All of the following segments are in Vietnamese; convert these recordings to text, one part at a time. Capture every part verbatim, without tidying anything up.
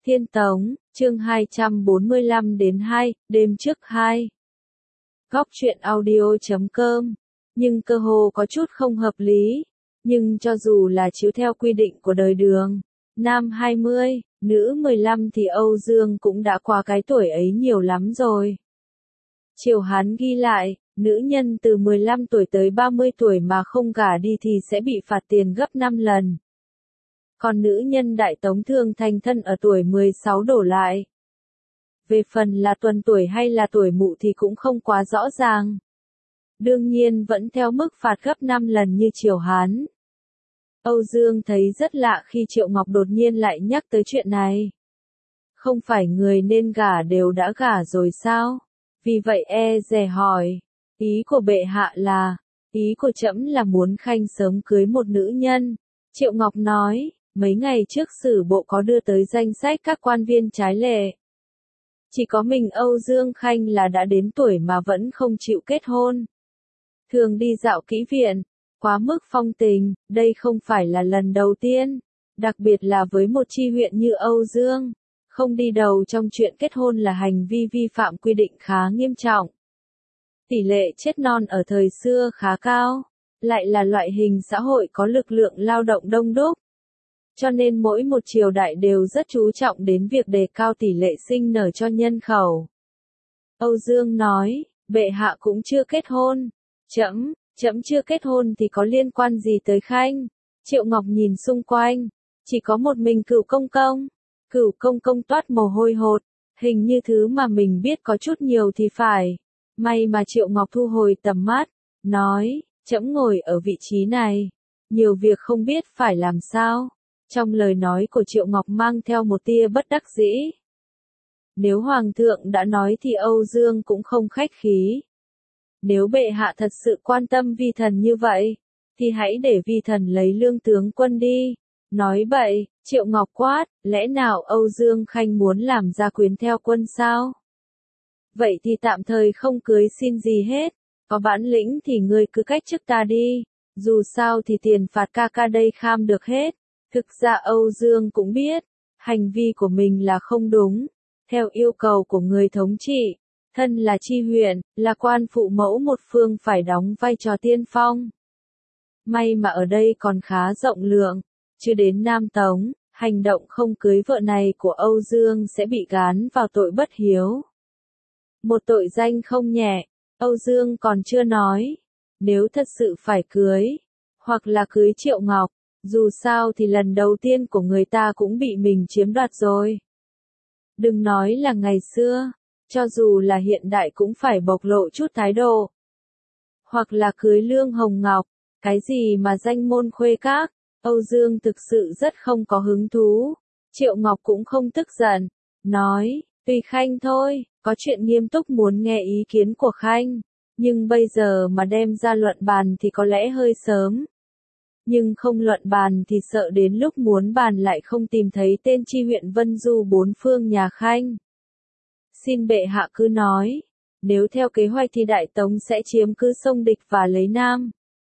Thiên Tống, chương hai trăm bốn mươi lăm đến hai, đêm trước hai. Góc truyện audio chấm com. Nhưng cơ hồ có chút không hợp lý. Nhưng cho dù là chiếu theo quy định của đời Đường, nam hai mươi, nữ mười lăm thì Âu Dương cũng đã qua cái tuổi ấy nhiều lắm rồi. Triều Hán ghi lại, nữ nhân từ mười lăm tuổi tới ba mươi tuổi mà không gả đi thì sẽ bị phạt tiền gấp năm lần. Còn nữ nhân Đại Tống thường thành thân ở tuổi mười sáu đổ lại. Về phần là tuần tuổi hay là tuổi mụ thì cũng không quá rõ ràng. Đương nhiên vẫn theo mức phạt gấp năm lần như Triều Hán. Âu Dương thấy rất lạ khi Triệu Ngọc đột nhiên lại nhắc tới chuyện này. Không phải người nên gả đều đã gả rồi sao? Vì vậy e dè hỏi. Ý của bệ hạ là, ý của trẫm là muốn Khanh sớm cưới một nữ nhân. Triệu Ngọc nói, mấy ngày trước Sử Bộ có đưa tới danh sách các quan viên trái lệ. Chỉ có mình Âu Dương Khanh là đã đến tuổi mà vẫn không chịu kết hôn. Thường đi dạo kỹ viện, quá mức phong tình, đây không phải là lần đầu tiên, đặc biệt là với một chi huyện như Âu Dương. Không đi đầu trong chuyện kết hôn là hành vi vi phạm quy định khá nghiêm trọng. Tỷ lệ chết non ở thời xưa khá cao, lại là loại hình xã hội có lực lượng lao động đông đúc. Cho nên mỗi một triều đại đều rất chú trọng đến việc đề cao tỷ lệ sinh nở cho nhân khẩu. Âu Dương nói, bệ hạ cũng chưa kết hôn. Trẫm, trẫm chưa kết hôn thì có liên quan gì tới Khanh? Triệu Ngọc nhìn xung quanh, chỉ có một mình Cửu công công. Cửu công công toát mồ hôi hột, hình như thứ mà mình biết có chút nhiều thì phải. May mà Triệu Ngọc thu hồi tầm mắt, nói, trẫm ngồi ở vị trí này, nhiều việc không biết phải làm sao. Trong lời nói của Triệu Ngọc mang theo một tia bất đắc dĩ. Nếu Hoàng thượng đã nói thì Âu Dương cũng không khách khí. Nếu bệ hạ thật sự quan tâm vi thần như vậy, thì hãy để vi thần lấy lương tướng quân đi. Nói bậy, Triệu Ngọc quát, lẽ nào Âu Dương Khanh muốn làm gia quyến theo quân sao? Vậy thì tạm thời không cưới xin gì hết, có bản lĩnh thì ngươi cứ cách chức ta đi, dù sao thì tiền phạt ca ca đây kham được hết. Thực ra Âu Dương cũng biết, hành vi của mình là không đúng. Theo yêu cầu của người thống trị, thân là chi huyện, là quan phụ mẫu một phương phải đóng vai trò tiên phong. May mà ở đây còn khá rộng lượng, chứ đến Nam Tống, hành động không cưới vợ này của Âu Dương sẽ bị gán vào tội bất hiếu. Một tội danh không nhẹ, Âu Dương còn chưa nói, nếu thật sự phải cưới, hoặc là cưới Triệu Ngọc, dù sao thì lần đầu tiên của người ta cũng bị mình chiếm đoạt rồi. Đừng nói là ngày xưa, cho dù là hiện đại cũng phải bộc lộ chút thái độ. Hoặc là cưới Lương Hồng Ngọc, cái gì mà danh môn khuê các, Âu Dương thực sự rất không có hứng thú. Triệu Ngọc cũng không tức giận, nói, tùy Khanh thôi, có chuyện nghiêm túc muốn nghe ý kiến của Khanh, nhưng bây giờ mà đem ra luận bàn thì có lẽ hơi sớm. Nhưng không luận bàn thì sợ đến lúc muốn bàn lại không tìm thấy tên chi huyện Vân Du bốn phương nhà Khanh. Xin bệ hạ cứ nói, nếu theo kế hoạch thì Đại Tống sẽ chiếm cứ sông Địch và lấy Nam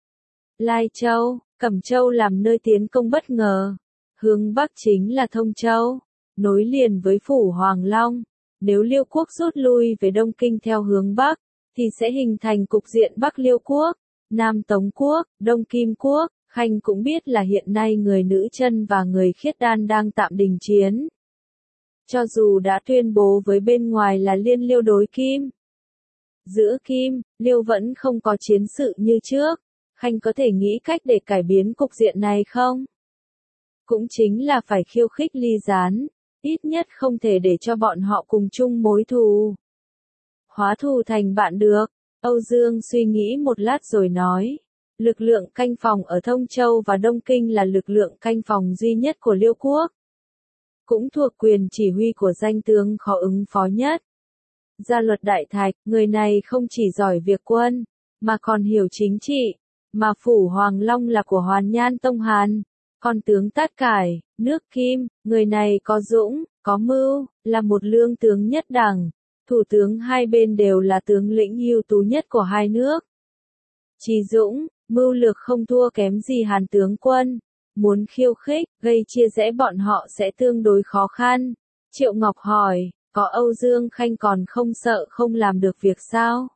Lai Châu, Cẩm Châu làm nơi tiến công bất ngờ. Hướng Bắc chính là Thông Châu, nối liền với Phủ Hoàng Long. Nếu Liêu quốc rút lui về Đông Kinh theo hướng Bắc, thì sẽ hình thành cục diện Bắc Liêu quốc, Nam Tống quốc, Đông Kim quốc. Khanh cũng biết là hiện nay người nữ chân và người khiết đan đang tạm đình chiến. Cho dù đã tuyên bố với bên ngoài là liên Liêu đối Kim, giữa Kim, Liêu vẫn không có chiến sự như trước. Khanh có thể nghĩ cách để cải biến cục diện này không? Cũng chính là phải khiêu khích ly gián, ít nhất không thể để cho bọn họ cùng chung mối thù. Hóa thù thành bạn được, Âu Dương suy nghĩ một lát rồi nói. Lực lượng canh phòng ở Thông Châu và Đông Kinh là lực lượng canh phòng duy nhất của Liêu quốc. Cũng thuộc quyền chỉ huy của danh tướng khó ứng phó nhất. Gia Luật Đại Thạch, người này không chỉ giỏi việc quân, mà còn hiểu chính trị. Mà Phủ Hoàng Long là của Hoàn Nhan Tông Hàn. Còn tướng Tát Cải, nước Kim, người này có dũng, có mưu, là một lương tướng nhất đẳng. Thủ tướng hai bên đều là tướng lĩnh ưu tú nhất của hai nước. Chí dũng, mưu lược không thua kém gì Hàn tướng quân. Muốn khiêu khích, gây chia rẽ bọn họ sẽ tương đối khó khăn. Triệu Ngọc hỏi, có Âu Dương Khanh còn không sợ không làm được việc sao?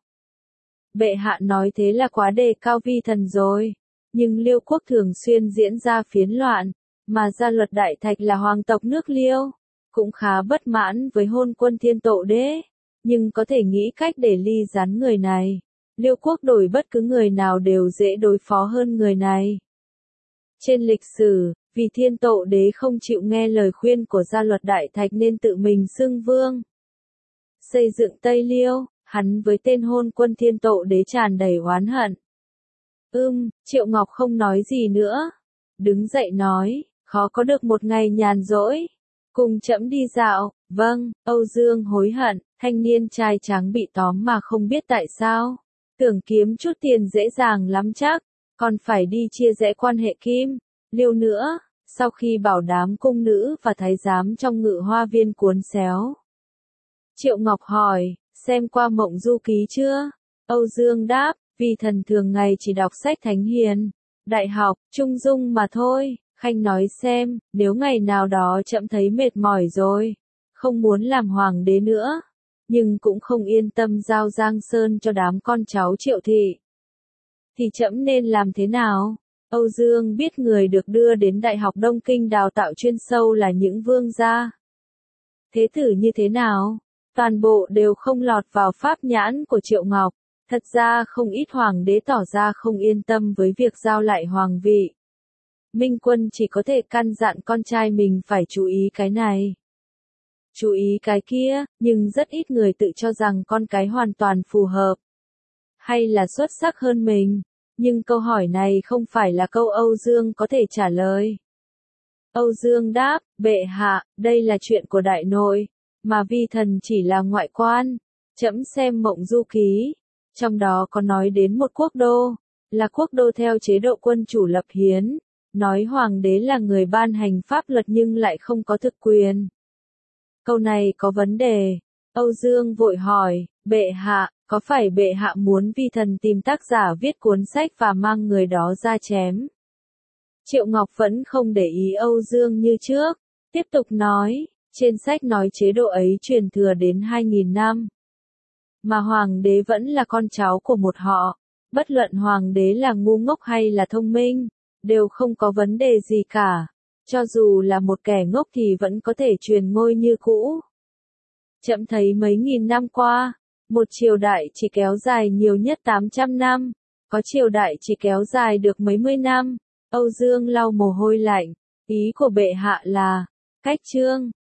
Bệ hạ nói thế là quá đề cao vi thần rồi. Nhưng Liêu quốc thường xuyên diễn ra phiến loạn, mà gia luật Đại Thạch là hoàng tộc nước Liêu, cũng khá bất mãn với hôn quân Thiên Tộ Đế, nhưng có thể nghĩ cách để ly gián người này. Liêu quốc đổi bất cứ người nào đều dễ đối phó hơn người này. Trên lịch sử, vì Thiên Tộ Đế không chịu nghe lời khuyên của gia luật Đại Thạch nên tự mình xưng vương. Xây dựng Tây Liêu, hắn với tên hôn quân Thiên Tộ Đế tràn đầy oán hận. Ưm, Triệu Ngọc không nói gì nữa. Đứng dậy nói, khó có được một ngày nhàn rỗi. Cùng trẫm đi dạo. Vâng, Âu Dương hối hận, thanh niên trai tráng bị tóm mà không biết tại sao. Tưởng kiếm chút tiền dễ dàng lắm chắc, còn phải đi chia rẽ quan hệ Kim, Liêu nữa. Sau khi bảo đám cung nữ và thái giám trong ngự hoa viên cuốn xéo. Triệu Ngọc hỏi, xem qua Mộng Du Ký chưa? Âu Dương đáp, vì thần thường ngày chỉ đọc sách thánh hiền, đại học, trung dung mà thôi. Khanh nói xem, nếu ngày nào đó trẫm thấy mệt mỏi rồi, không muốn làm hoàng đế nữa, nhưng cũng không yên tâm giao Giang Sơn cho đám con cháu Triệu thị, thì trẫm nên làm thế nào? Âu Dương biết người được đưa đến Đại học Đông Kinh đào tạo chuyên sâu là những vương gia. Thế tử như thế nào? Toàn bộ đều không lọt vào pháp nhãn của Triệu Ngọc. Thật ra không ít hoàng đế tỏ ra không yên tâm với việc giao lại hoàng vị. Minh Quân chỉ có thể căn dặn con trai mình phải chú ý cái này, chú ý cái kia, nhưng rất ít người tự cho rằng con cái hoàn toàn phù hợp, hay là xuất sắc hơn mình. Nhưng câu hỏi này không phải là câu Âu Dương có thể trả lời. Âu Dương đáp, bệ hạ, đây là chuyện của đại nội, mà vi thần chỉ là ngoại quan. Trẫm xem Mộng Du Ký, trong đó có nói đến một quốc đô, là quốc đô theo chế độ quân chủ lập hiến, nói hoàng đế là người ban hành pháp luật nhưng lại không có thực quyền. Câu này có vấn đề. Âu Dương vội hỏi, bệ hạ, có phải bệ hạ muốn vi thần tìm tác giả viết cuốn sách và mang người đó ra chém? Triệu Ngọc vẫn không để ý Âu Dương như trước, tiếp tục nói, trên sách nói chế độ ấy truyền thừa đến hai nghìn năm. Mà hoàng đế vẫn là con cháu của một họ, bất luận hoàng đế là ngu ngốc hay là thông minh, đều không có vấn đề gì cả. Cho dù là một kẻ ngốc thì vẫn có thể truyền ngôi như cũ. Trẫm thấy mấy nghìn năm qua, một triều đại chỉ kéo dài nhiều nhất tám trăm năm, có triều đại chỉ kéo dài được mấy mươi năm. Âu Dương lau mồ hôi lạnh, ý của bệ hạ là, cách chương,